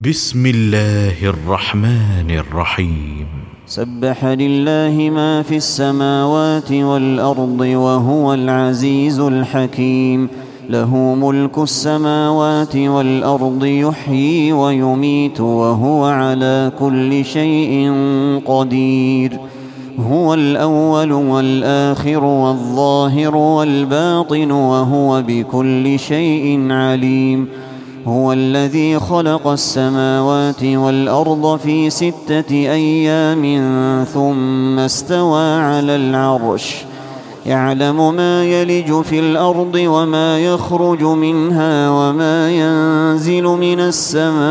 بسم الله الرحمن الرحيم. سبح لله ما في السماوات والأرض وهو العزيز الحكيم. له ملك السماوات والأرض يحيي ويميت وهو على كل شيء قدير. هو الأول والآخر والظاهر والباطن وهو بكل شيء عليم. هو الذي خلق السماوات والأرض في 6 أيام ثم استوى على العرش. يعلم ما يلج في الأرض وما يخرج منها وما ينزل من السماء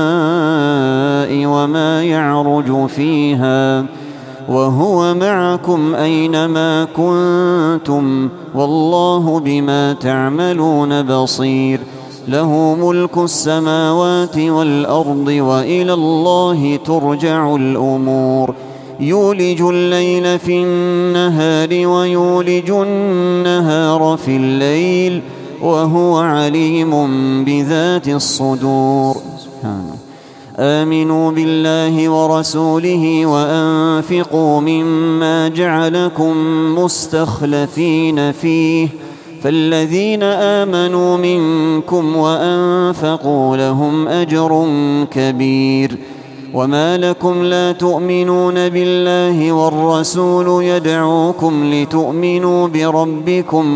وما يعرج فيها، وهو معكم أينما كنتم والله بما تعملون بصير. له ملك السماوات والأرض وإلى الله ترجع الأمور. يولج الليل في النهار ويولج النهار في الليل وهو عليم بذات الصدور. آمنوا بالله ورسوله وأنفقوا مما جعلكم مستخلفين فيه، فالذين آمنوا منكم وأنفقوا لهم أجر كبير. وما لكم لا تؤمنون بالله والرسول يدعوكم لتؤمنوا بربكم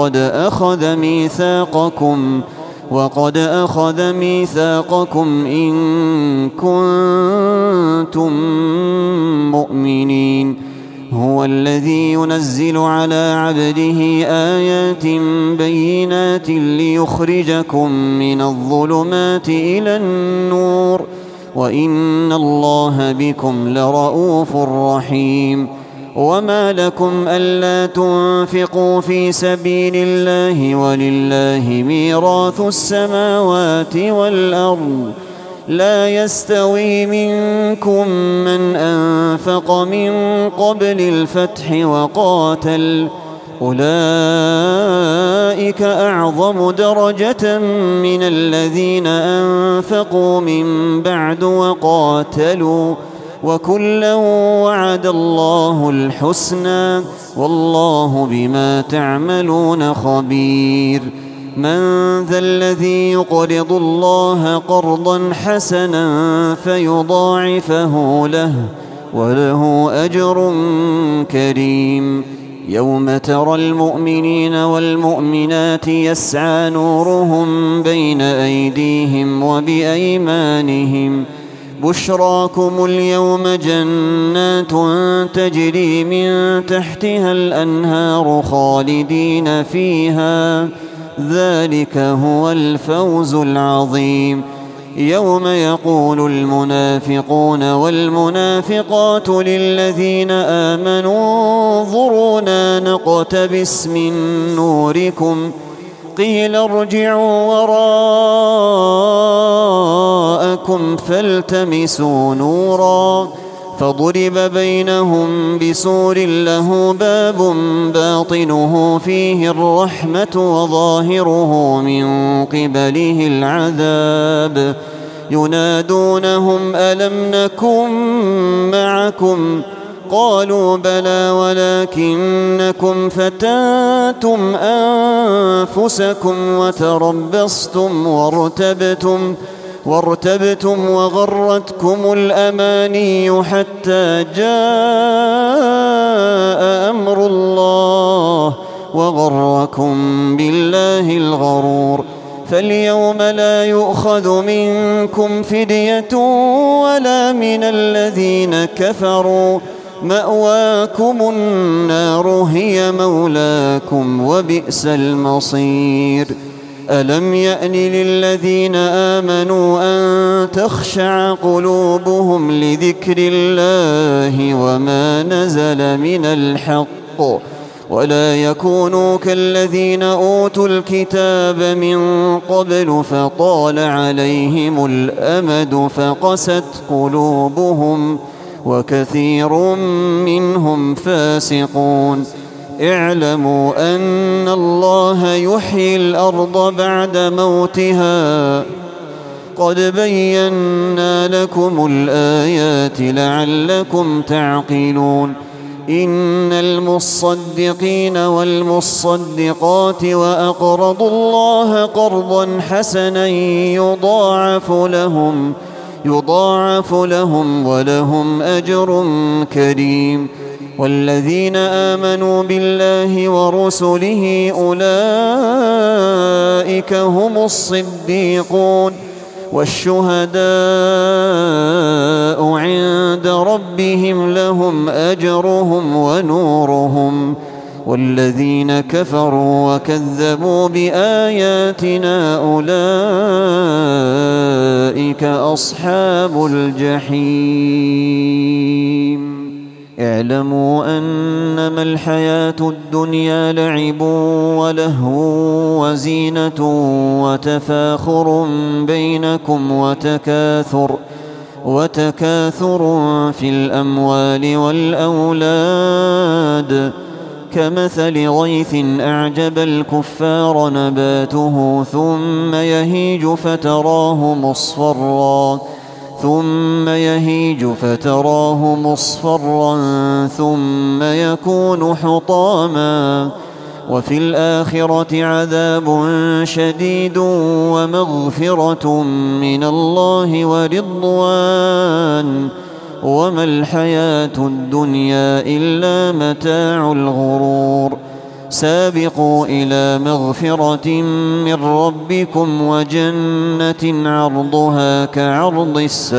وقد أخذ ميثاقكم إن كنتم مؤمنين. هو الذي ينزل على عبده آيات بينات ليخرجكم من الظلمات إلى النور، وإن الله بكم لرؤوف رحيم. وما لكم ألا تنفقوا في سبيل الله ولله ميراث السماوات والأرض. لا يستوي منكم من أنفق من قبل الفتح وقاتل، أولئك أعظم درجة من الذين أنفقوا من بعد وقاتلوا، وكلا وعد الله الحسنى والله بما تعملون خبير. من ذا الذي يقرض الله قرضا حسنا فيضاعفه له وله أجر كريم. يوم ترى المؤمنين والمؤمنات يسعى نورهم بين أيديهم وبأيمانهم. بشراكم اليوم جنات تجري من تحتها الأنهار خالدين فيها، ذلك هو الفوز العظيم. يوم يقول المنافقون والمنافقات للذين آمنوا انظرونا نقتبس من نوركم قيل ارجعوا وراءكم فالتمسوا نورا، فضرب بينهم بسور له باب باطنه فيه الرحمة وظاهره من قبله العذاب. ينادونهم ألم نكن معكم؟ قالوا بلى ولكنكم فتنتم أنفسكم وتربصتم وارتبتم وغرتكم الأماني حتى جاء أمر الله وغركم بالله الغرور. فاليوم لا يؤخذ منكم فدية ولا من الذين كفروا، مأواكم النار هي مولاكم وبئس المصير. ألم يأن للذين آمنوا أن تخشع قلوبهم لذكر الله وما نزل من الحق، ولا يكونوا كالذين أوتوا الكتاب من قبل فطال عليهم الأمد فقست قلوبهم وكثير منهم فاسقون. اعلموا أن الله يحيي الأرض بعد موتها قد بينا لكم الآيات لعلكم تعقلون إن المصدقين والمصدقات وأقرضوا الله قرضا حسنا يضاعف لهم ولهم أجر كريم والذين آمنوا بالله ورسله أولئك هم الصديقون والشهداء عند ربهم لهم أجرهم ونورهم والذين كفروا وكذبوا بآياتنا أولئك أصحاب الجحيم اعلموا أنما الحياة الدنيا لعب ولهو وزينة وتفاخر بينكم وتكاثر في الأموال والأولاد كمثل غيث أعجب الكفار نباته ثم يهيج فتراه مصفرا ثم يكون حطاما وفي الآخرة عذاب شديد ومغفرة من الله ورضوان وما الحياة الدنيا إلا متاع الغرور سابقوا إلى مغفرة من ربكم وجنة عرضها كعرض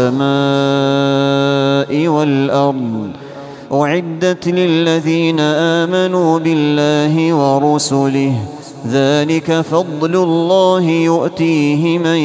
السماء والأرض أعدت للذين آمنوا بالله ورسله ذلك فضل الله يؤتيه من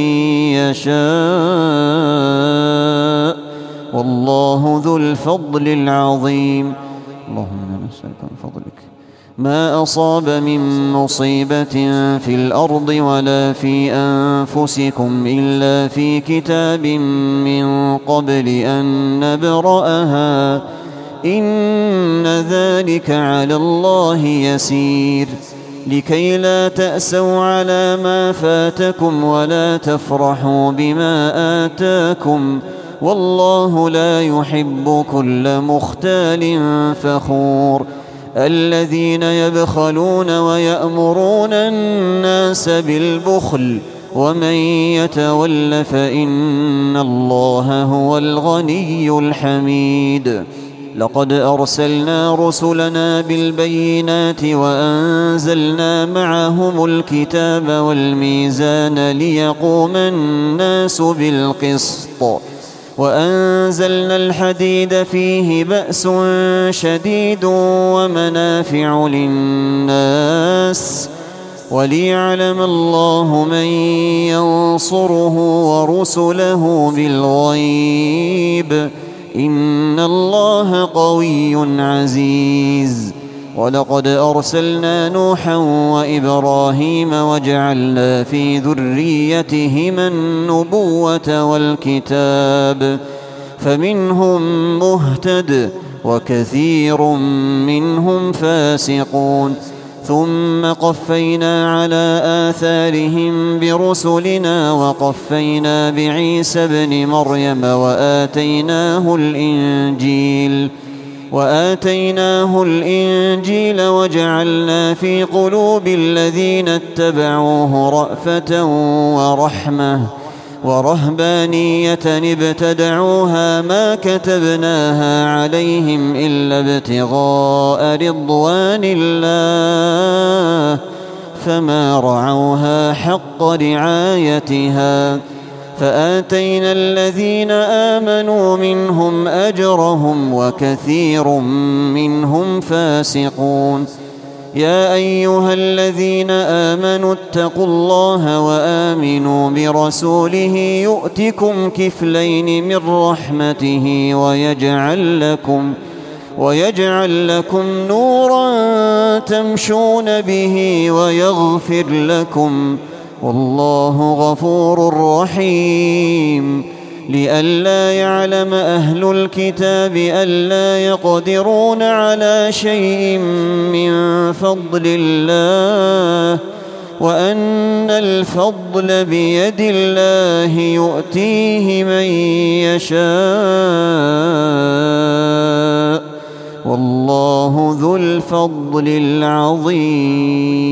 يشاء والله ذو الفضل العظيم اللهم نسألك من فضلك ما أصاب من مصيبة في الأرض ولا في أنفسكم إلا في كتاب من قبل أن نبرأها إن ذلك على الله يسير لكي لا تأسوا على ما فاتكم ولا تفرحوا بما آتاكم والله لا يحب كل مختال فخور الذين يبخلون ويأمرون الناس بالبخل ومن يتول فإن الله هو الغني الحميد لقد أرسلنا رسلنا بالبينات وأنزلنا معهم الكتاب والميزان ليقوم الناس بالقسط وأنزلنا الحديد فيه بأس شديد ومنافع للناس وليعلم الله من ينصره ورسله بالغيب إن الله قوي عزيز ولقد أرسلنا نوحا وإبراهيم وجعلنا في ذريتهما النبوة والكتاب فمنهم مهتد وكثير منهم فاسقون ثم قفينا على آثارهم برسلنا وقفينا بعيسى ابن مريم وآتيناه الإنجيل وجعلنا في قلوب الذين اتبعوه رأفة ورحمة ورهبانية ابتدعوها ما كتبناها عليهم إلا ابتغاء رضوان الله فما رعوها حق رعايتها فآتينا الذين آمنوا منهم أجرهم وكثير منهم فاسقون يا أيها الذين آمنوا اتقوا الله وآمنوا برسوله يؤتكم كفلين من رحمته ويجعل لكم نورا تمشون به ويغفر لكم والله غفور رحيم لئلا يعلم أهل الكتاب ألا يقدرون على شيء من فضل الله وأن الفضل بيد الله يؤتيه من يشاء والله ذو الفضل العظيم.